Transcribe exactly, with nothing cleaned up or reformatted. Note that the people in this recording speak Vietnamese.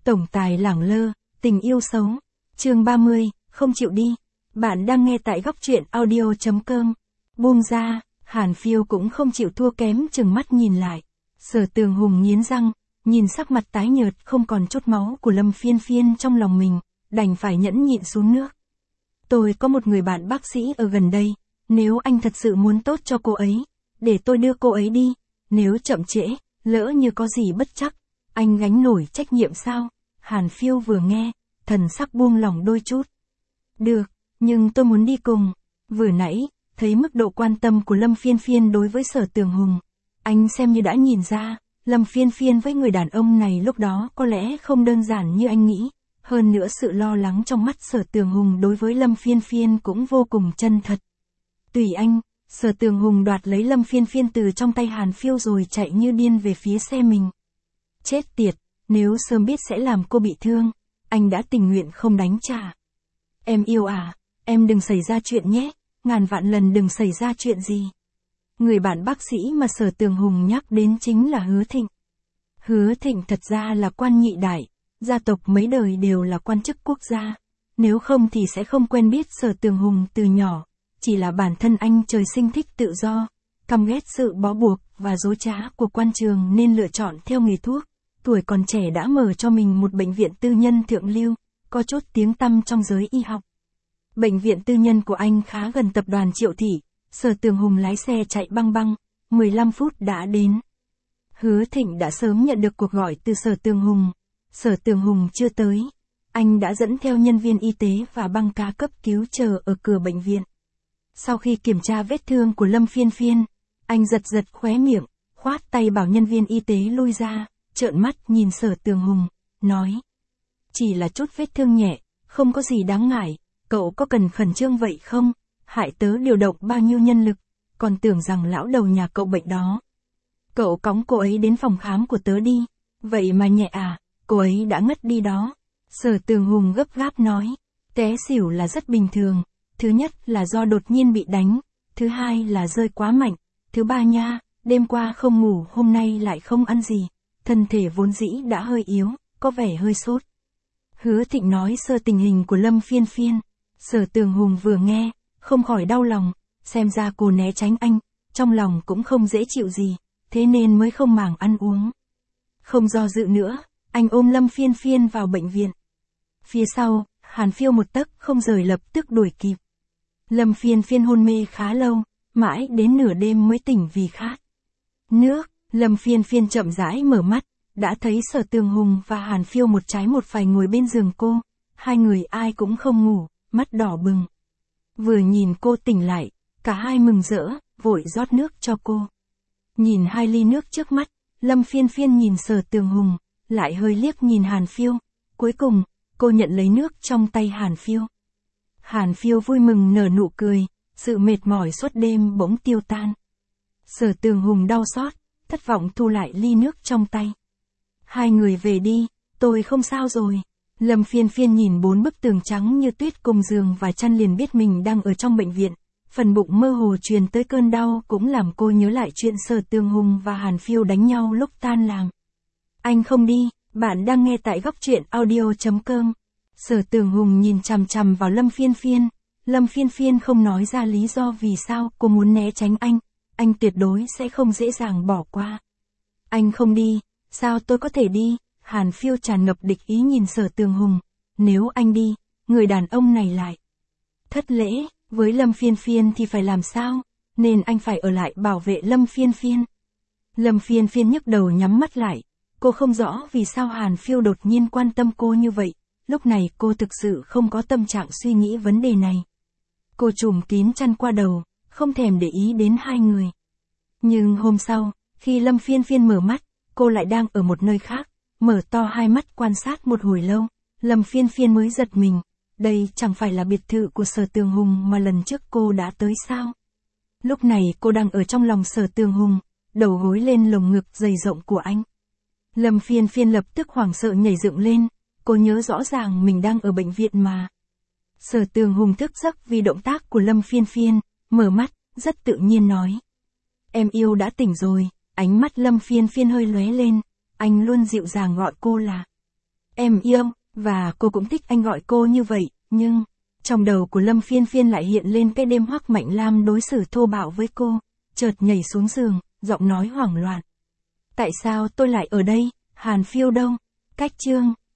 Tổng tài lẳng lơ, tình yêu xấu. Chương ba mươi, không chịu đi. Bạn đang nghe tại góc truyện audio chấm com. Buông ra, Hàn Phiêu cũng không chịu thua kém, chừng mắt nhìn lại. Sở Tường Hùng nghiến răng, nhìn sắc mặt tái nhợt không còn chút máu của Lâm Phiên Phiên trong lòng mình, đành phải nhẫn nhịn xuống nước. Tôi có một người bạn bác sĩ ở gần đây, nếu anh thật sự muốn tốt cho cô ấy, để tôi đưa cô ấy đi, nếu chậm trễ, lỡ như có gì bất trắc, anh gánh nổi trách nhiệm sao? Hàn Phiêu vừa nghe, thần sắc buông lỏng đôi chút. Được, nhưng tôi muốn đi cùng. Vừa nãy, thấy mức độ quan tâm của Lâm Phiên Phiên đối với Sở Tường Hùng, anh xem như đã nhìn ra, Lâm Phiên Phiên với người đàn ông này lúc đó có lẽ không đơn giản như anh nghĩ. Hơn nữa sự lo lắng trong mắt Sở Tường Hùng đối với Lâm Phiên Phiên cũng vô cùng chân thật. Tùy anh, Sở Tường Hùng đoạt lấy Lâm Phiên Phiên từ trong tay Hàn Phiêu rồi chạy như điên về phía xe mình. Chết tiệt, nếu sớm biết sẽ làm cô bị thương, anh đã tình nguyện không đánh trả. Em yêu à, em đừng xảy ra chuyện nhé, ngàn vạn lần đừng xảy ra chuyện gì. Người bạn bác sĩ mà Sở Tường Hùng nhắc đến chính là Hứa Thịnh. Hứa Thịnh thật ra là quan nhị đại, gia tộc mấy đời đều là quan chức quốc gia, nếu không thì sẽ không quen biết Sở Tường Hùng từ nhỏ, chỉ là bản thân anh trời sinh thích tự do, căm ghét sự bó buộc và dối trá của quan trường nên lựa chọn theo nghề thuốc, tuổi còn trẻ đã mở cho mình một bệnh viện tư nhân thượng lưu, có chút tiếng tăm trong giới y học. Bệnh viện tư nhân của anh khá gần tập đoàn Triệu Thị, Sở Tường Hùng lái xe chạy băng băng, mười lăm phút đã đến. Hứa Thịnh đã sớm nhận được cuộc gọi từ Sở Tường Hùng. Sở Tường Hùng chưa tới, anh đã dẫn theo nhân viên y tế và băng ca cấp cứu chờ ở cửa bệnh viện. Sau khi kiểm tra vết thương của Lâm Phiên Phiên, anh giật giật khóe miệng, khoát tay bảo nhân viên y tế lui ra, trợn mắt nhìn Sở Tường Hùng, nói. Chỉ là chút vết thương nhẹ, không có gì đáng ngại, cậu có cần khẩn trương vậy không? Hại tớ điều động bao nhiêu nhân lực, còn tưởng rằng lão đầu nhà cậu bệnh đó. Cậu cõng cô ấy đến phòng khám của tớ đi, vậy mà nhẹ à? Cô ấy đã ngất đi đó. Sở Tường Hùng gấp gáp nói, té xỉu là rất bình thường, thứ nhất là do đột nhiên bị đánh, thứ hai là rơi quá mạnh, thứ ba nha, đêm qua không ngủ hôm nay lại không ăn gì, thân thể vốn dĩ đã hơi yếu, có vẻ hơi sốt. Hứa Thịnh nói sơ tình hình của Lâm Phiên Phiên, Sở Tường Hùng vừa nghe, không khỏi đau lòng, xem ra cô né tránh anh, trong lòng cũng không dễ chịu gì, thế nên mới không màng ăn uống. Không do dự nữa, anh ôm Lâm Phiên Phiên vào bệnh viện. Phía sau, Hàn Phiêu một tấc không rời lập tức đuổi kịp. Lâm Phiên Phiên hôn mê khá lâu, mãi đến nửa đêm mới tỉnh vì khát nước. Lâm Phiên Phiên chậm rãi mở mắt, đã thấy Sở Tường Hùng và Hàn Phiêu một trái một phải ngồi bên giường cô. Hai người ai cũng không ngủ, mắt đỏ bừng. Vừa nhìn cô tỉnh lại, cả hai mừng rỡ, vội rót nước cho cô. Nhìn hai ly nước trước mắt, Lâm Phiên Phiên nhìn Sở Tường Hùng, lại hơi liếc nhìn Hàn Phiêu. Cuối cùng, cô nhận lấy nước trong tay Hàn Phiêu. Hàn Phiêu vui mừng nở nụ cười, sự mệt mỏi suốt đêm bỗng tiêu tan. Sở Tường Hùng đau xót, thất vọng thu lại ly nước trong tay. Hai người về đi, tôi không sao rồi. Lâm Phiên Phiên nhìn bốn bức tường trắng như tuyết cùng giường và chăn liền biết mình đang ở trong bệnh viện. Phần bụng mơ hồ truyền tới cơn đau cũng làm cô nhớ lại chuyện Sở Tường Hùng và Hàn Phiêu đánh nhau lúc tan làm. Anh không đi, bạn đang nghe tại góc truyện audio chấm com. Sở Tường Hùng nhìn chằm chằm vào Lâm Phiên Phiên. Lâm Phiên Phiên không nói ra lý do vì sao cô muốn né tránh anh. Anh tuyệt đối sẽ không dễ dàng bỏ qua. Anh không đi, sao tôi có thể đi? Hàn Phiêu tràn ngập địch ý nhìn Sở Tường Hùng. Nếu anh đi, người đàn ông này lại thất lễ, với Lâm Phiên Phiên thì phải làm sao? Nên anh phải ở lại bảo vệ Lâm Phiên Phiên. Lâm Phiên Phiên nhức đầu nhắm mắt lại. Cô không rõ vì sao Hàn Phiêu đột nhiên quan tâm cô như vậy. Lúc này cô thực sự không có tâm trạng suy nghĩ vấn đề này. Cô trùm kín chăn qua đầu, không thèm để ý đến hai người. Nhưng hôm sau, khi Lâm Phiên Phiên mở mắt, cô lại đang ở một nơi khác, mở to hai mắt quan sát một hồi lâu. Lâm Phiên Phiên mới giật mình, đây chẳng phải là biệt thự của Sở Tường Hùng mà lần trước cô đã tới sao? Lúc này cô đang ở trong lòng Sở Tường Hùng, đầu gối lên lồng ngực dày rộng của anh. Lâm Phiên Phiên lập tức hoảng sợ nhảy dựng lên, cô nhớ rõ ràng mình đang ở bệnh viện mà. Sở Tường Hùng thức giấc vì động tác của Lâm Phiên Phiên, mở mắt, rất tự nhiên nói. Em yêu đã tỉnh rồi, ánh mắt Lâm Phiên Phiên hơi lóe lên, anh luôn dịu dàng gọi cô là em yêu, và cô cũng thích anh gọi cô như vậy, nhưng, trong đầu của Lâm Phiên Phiên lại hiện lên cái đêm Hoắc Mạnh Lam đối xử thô bạo với cô, chợt nhảy xuống giường, giọng nói hoảng loạn. Tại sao tôi lại ở đây, Hàn Phiêu đâu? Cách chương